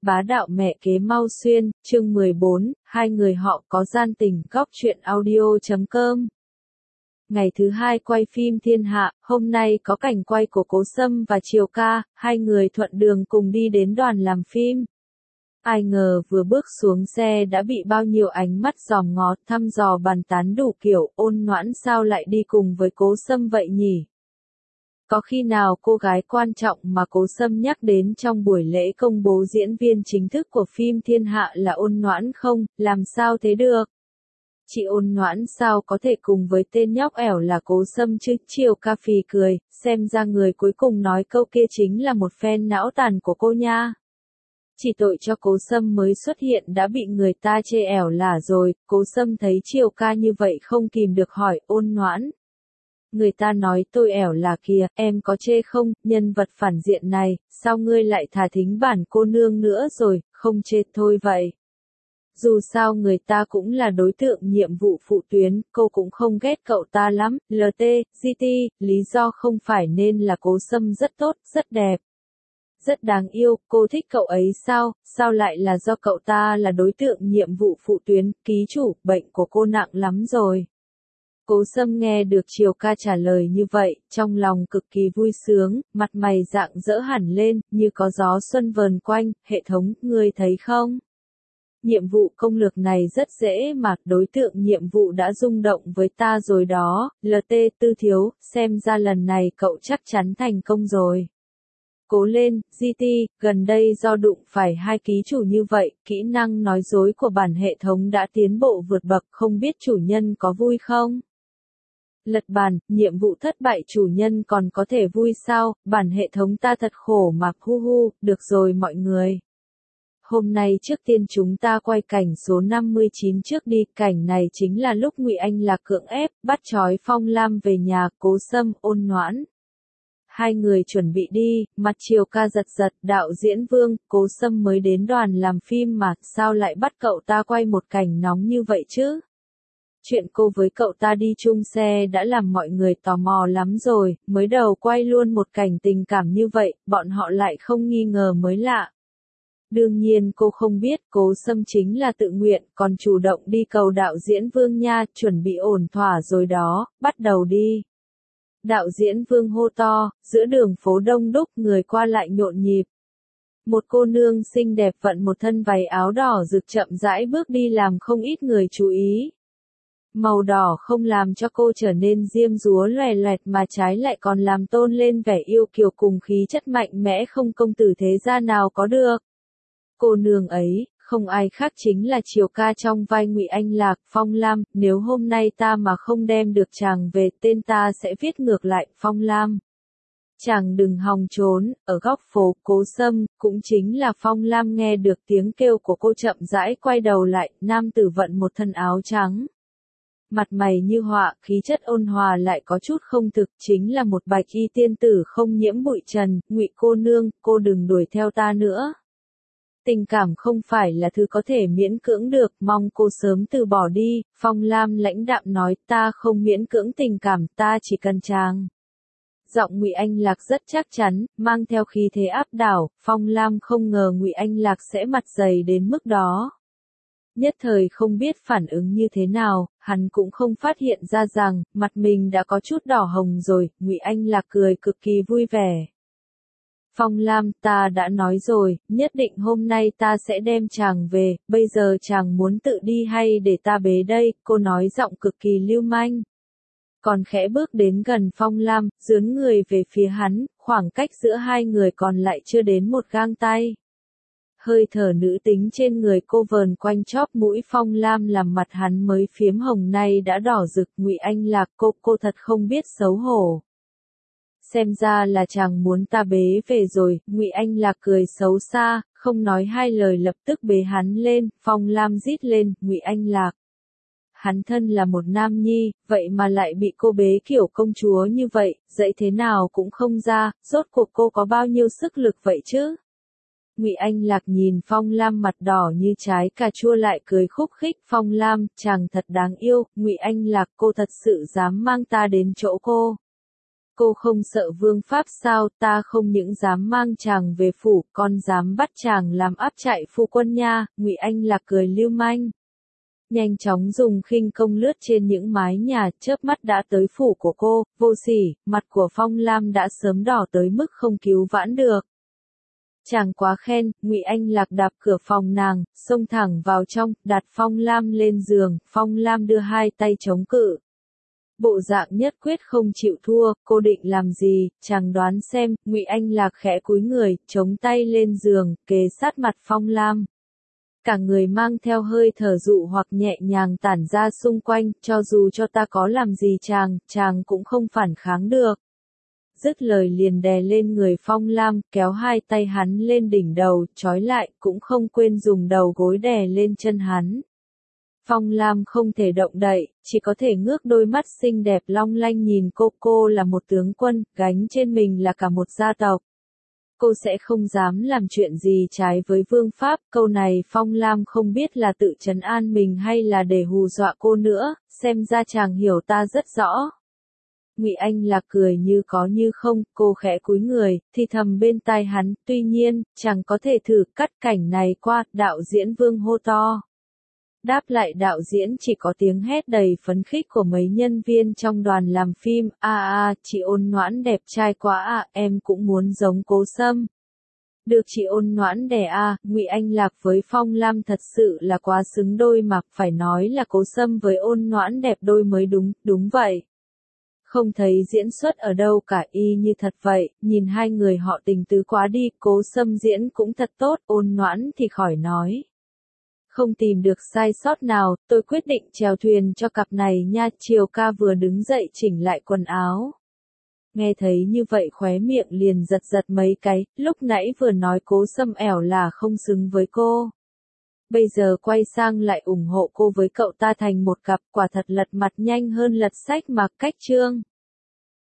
Bá đạo mẹ kế Mao Xuyên, chương 14, hai người họ có gian tình. Góc truyện audio.com. Ngày thứ hai quay phim Thiên Hạ, hôm nay có cảnh quay của Cố Sâm và Triều Ca, hai người thuận đường cùng đi đến đoàn làm phim. Ai ngờ vừa bước xuống xe đã bị bao nhiêu ánh mắt dòm ngó, thăm dò bàn tán đủ kiểu. Ôn Noãn sao lại đi cùng với Cố Sâm vậy nhỉ? Có khi nào cô gái quan trọng mà Cố Sâm nhắc đến trong buổi lễ công bố diễn viên chính thức của phim Thiên Hạ là Ôn Noãn không? Làm sao thế được? Chị Ôn Noãn sao có thể cùng với tên nhóc ẻo là Cố Sâm chứ? Triều Ca phì cười, xem ra người cuối cùng nói câu kia chính là một phen não tàn của cô nha. Chỉ tội cho Cố Sâm mới xuất hiện đã bị người ta chê ẻo là rồi. Cố Sâm thấy Triều Ca như vậy không kìm được hỏi Ôn Noãn. Người ta nói tôi ẻo là kìa, em có chê không? Nhân vật phản diện này, sao ngươi lại thà thính bản cô nương nữa rồi, không chê thôi vậy. Dù sao người ta cũng là đối tượng nhiệm vụ phụ tuyến, cô cũng không ghét cậu ta lắm. LT, GT, lý do không phải nên là Cố Sâm rất tốt, rất đẹp, rất đáng yêu, cô thích cậu ấy sao? Sao lại là do cậu ta là đối tượng nhiệm vụ phụ tuyến? Ký chủ, bệnh của cô nặng lắm rồi. Cố Sâm nghe được Triều Ca trả lời như vậy, trong lòng cực kỳ vui sướng, mặt mày rạng rỡ hẳn lên, như có gió xuân vờn quanh. Hệ thống, ngươi thấy không? Nhiệm vụ công lược này rất dễ mà, đối tượng nhiệm vụ đã rung động với ta rồi đó. LT, Tư thiếu, xem ra lần này cậu chắc chắn thành công rồi. Cố lên, GT, gần đây do đụng phải hai ký chủ như vậy, kỹ năng nói dối của bản hệ thống đã tiến bộ vượt bậc, không biết chủ nhân có vui không? Lật bàn, nhiệm vụ thất bại chủ nhân còn có thể vui sao? Bản hệ thống ta thật khổ mà, hu hu. Được rồi mọi người. Hôm nay trước tiên chúng ta quay cảnh số 59 trước đi. Cảnh này chính là lúc Ngụy Anh Lạc cưỡng ép, bắt trói Phong Lam về nhà. Cố Sâm, Ôn Noãn. Hai người chuẩn bị đi, mặt Triều Ca giật giật. Đạo diễn Vương, Cố Sâm mới đến đoàn làm phim mà, sao lại bắt cậu ta quay một cảnh nóng như vậy chứ? Chuyện cô với cậu ta đi chung xe đã làm mọi người tò mò lắm rồi, mới đầu quay luôn một cảnh tình cảm như vậy, bọn họ lại không nghi ngờ mới lạ. Đương nhiên cô không biết Cố Sâm chính là tự nguyện, còn chủ động đi cầu đạo diễn Vương nha, chuẩn bị ổn thỏa rồi đó, bắt đầu đi. Đạo diễn Vương hô to, giữa đường phố đông đúc, người qua lại nhộn nhịp. Một cô nương xinh đẹp vận một thân váy áo đỏ rực chậm rãi bước đi làm không ít người chú ý. Màu đỏ không làm cho cô trở nên diêm dúa loè loẹt mà trái lại còn làm tôn lên vẻ yêu kiều cùng khí chất mạnh mẽ không công tử thế gia nào có được. Cô nương ấy, không ai khác chính là Triều Ca trong vai Ngụy Anh Lạc. Phong Lam, nếu hôm nay ta mà không đem được chàng về, tên ta sẽ viết ngược lại. Phong Lam. Chàng đừng hòng trốn. Ở góc phố, Cố Sâm, cũng chính là Phong Lam nghe được tiếng kêu của cô chậm rãi quay đầu lại, nam tử vận một thân áo trắng. Mặt mày như họa, khí chất ôn hòa lại có chút không thực, chính là một bạch y tiên tử không nhiễm bụi trần. Ngụy cô nương, cô đừng đuổi theo ta nữa. Tình cảm không phải là thứ có thể miễn cưỡng được, mong cô sớm từ bỏ đi. Phong Lam lãnh đạm nói, ta không miễn cưỡng tình cảm, ta chỉ cần chàng. Giọng Ngụy Anh Lạc rất chắc chắn, mang theo khí thế áp đảo. Phong Lam không ngờ Ngụy Anh Lạc sẽ mặt dày đến mức đó. Nhất thời không biết phản ứng như thế nào, hắn cũng không phát hiện ra rằng, mặt mình đã có chút đỏ hồng rồi. Ngụy Anh Lạc cười cực kỳ vui vẻ. Phong Lam, ta đã nói rồi, nhất định hôm nay ta sẽ đem chàng về, bây giờ chàng muốn tự đi hay để ta bế đây? Cô nói giọng cực kỳ lưu manh. Còn khẽ bước đến gần Phong Lam, dướn người về phía hắn, khoảng cách giữa hai người còn lại chưa đến một gang tay. Hơi thở nữ tính trên người cô vờn quanh chóp mũi Phong Lam làm mặt hắn mới phiếm hồng nay đã đỏ rực. Ngụy Anh Lạc, cô thật không biết xấu hổ. Xem ra là chàng muốn ta bế về rồi. Ngụy Anh Lạc cười xấu xa, không nói hai lời lập tức bế hắn lên. Phong Lam rít lên, Ngụy Anh Lạc. Hắn thân là một nam nhi, vậy mà lại bị cô bế kiểu công chúa như vậy, dậy thế nào cũng không ra, rốt cuộc cô có bao nhiêu sức lực vậy chứ? Ngụy Anh Lạc nhìn Phong Lam mặt đỏ như trái cà chua lại cười khúc khích. Phong Lam, chàng thật đáng yêu. Ngụy Anh Lạc, cô thật sự dám mang ta đến chỗ cô. cô không sợ vương pháp sao, ta không những dám mang chàng về phủ, còn dám bắt chàng làm áp trại phu quân nha. Ngụy Anh Lạc cười lưu manh, nhanh chóng dùng khinh công lướt trên những mái nhà, chớp mắt đã tới phủ của cô. Vô sỉ, mặt của Phong Lam đã sớm đỏ tới mức không cứu vãn được. Chàng quá khen. Ngụy Anh Lạc đạp cửa phòng nàng, xông thẳng vào trong, đặt Phong Lam lên giường. Phong Lam đưa hai tay chống cự, bộ dạng nhất quyết không chịu thua. Cô định làm gì, chàng đoán xem. Ngụy Anh Lạc khẽ cúi người, chống tay lên giường, kề sát mặt Phong Lam. Cả người mang theo hơi thở dụ hoặc nhẹ nhàng tản ra xung quanh, cho dù cho ta có làm gì chàng cũng không phản kháng được. Dứt lời liền đè lên người Phong Lam, kéo hai tay hắn lên đỉnh đầu, trói lại, cũng không quên dùng đầu gối đè lên chân hắn. Phong Lam không thể động đậy, chỉ có thể ngước đôi mắt xinh đẹp long lanh nhìn cô là một tướng quân, gánh trên mình là cả một gia tộc. Cô sẽ không dám làm chuyện gì trái với vương pháp. Câu này Phong Lam không biết là tự trấn an mình hay là để hù dọa cô nữa, xem ra chàng hiểu ta rất rõ. Ngụy Anh Lạc cười như có như không, cô khẽ cúi người, thì thầm bên tai hắn, tuy nhiên, chàng có thể thử cắt cảnh này qua. Đạo diễn Vương hô to. Đáp lại đạo diễn chỉ có tiếng hét đầy phấn khích của mấy nhân viên trong đoàn làm phim. Chị Ôn Noãn đẹp trai quá em cũng muốn giống Cố Sâm. Được chị Ôn Noãn đè Ngụy Anh Lạc với Phong Lam thật sự là quá xứng đôi mà, phải nói là Cố Sâm với Ôn Noãn đẹp đôi mới đúng. Đúng vậy. Không thấy diễn xuất ở đâu cả, y như thật vậy. Nhìn hai người họ tình tứ quá đi. Cố Sâm diễn cũng thật tốt, Ôn Noãn thì khỏi nói. Không tìm được sai sót nào, tôi quyết định chèo thuyền cho cặp này nha. Triều ca vừa đứng dậy chỉnh lại quần áo. Nghe thấy như vậy khóe miệng liền giật giật mấy cái, lúc nãy vừa nói Cố Sâm ẻo là không xứng với cô. Bây giờ quay sang lại ủng hộ cô với cậu ta thành một cặp, quả thật lật mặt nhanh hơn lật sách mà. Cách chương